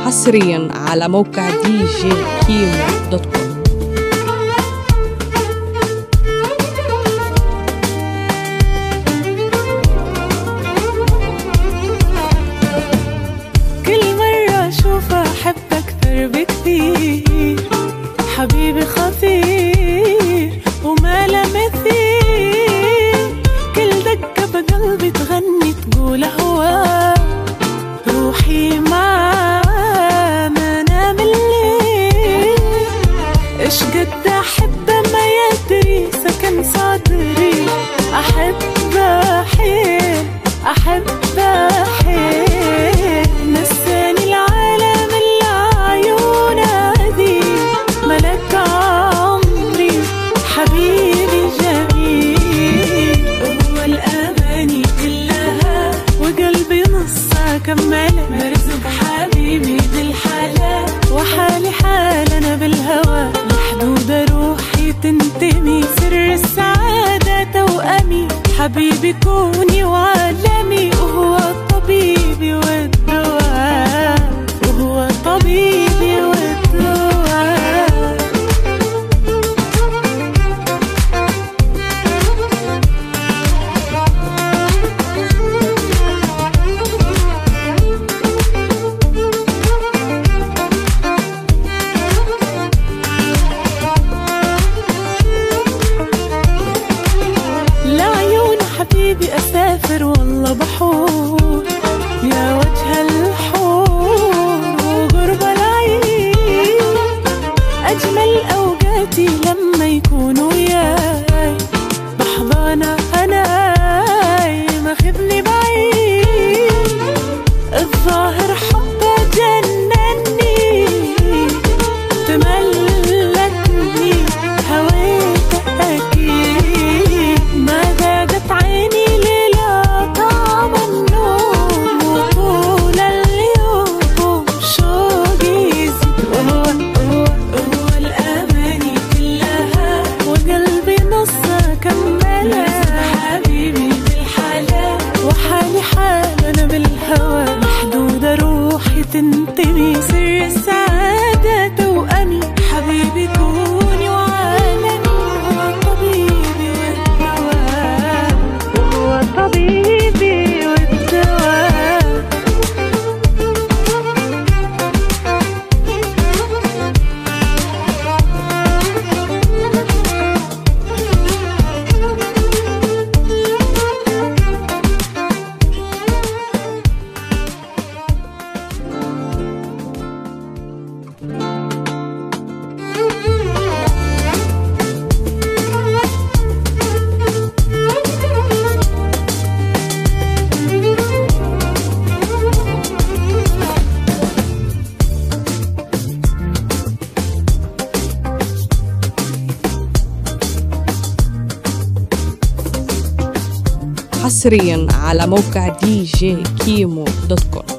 حصريا على موقع djkimo.com. أحب أكثر بكثير، حبيبي خطير وما له مثيل، كل دقة بقلبي تغني تقول هوا، روحي معاه ما نام الليل، إيش قد أحبه ما يدري سكن صدري، أحبه حيل أحبه حيل، نساني العالم اللي عيونه دي، ملك عمري حبيبي جميل، هو الأماني كلها وقلبي نصها كملها، مرزق حبيبي بالحلا وحالي حال أنا بالهوى، لحدود روحي تنتمي، سر السعادة توأمي، حبيبي كوني وعالمي، وهو طبيبي والدواء، وهو طبيبي والدواء. لعيون حبيبي أسافر والله بحور، يا وجه الحور وقرب العين، أجمل أوقاتي لما يكونوا وياي، بحضانة هناي ما خذني بعيد، الظاهر حبه جنني، تملكني هويته أكيد، ما ذاقت عيني ليلة طعم النوم، وطول اليوم شوقي يزيد، وهو الأماني كلها وقلبي نصها كملها، حبيبي بالحلا وحالي حال أنا بالهوى، محدود روحي تنتمي، سر السعادة توأمي، حبيبي كوني وعالمي، هو طبيبي والدواء، وهو طبيبي والدواء. حصريا على موقع djkimo.com.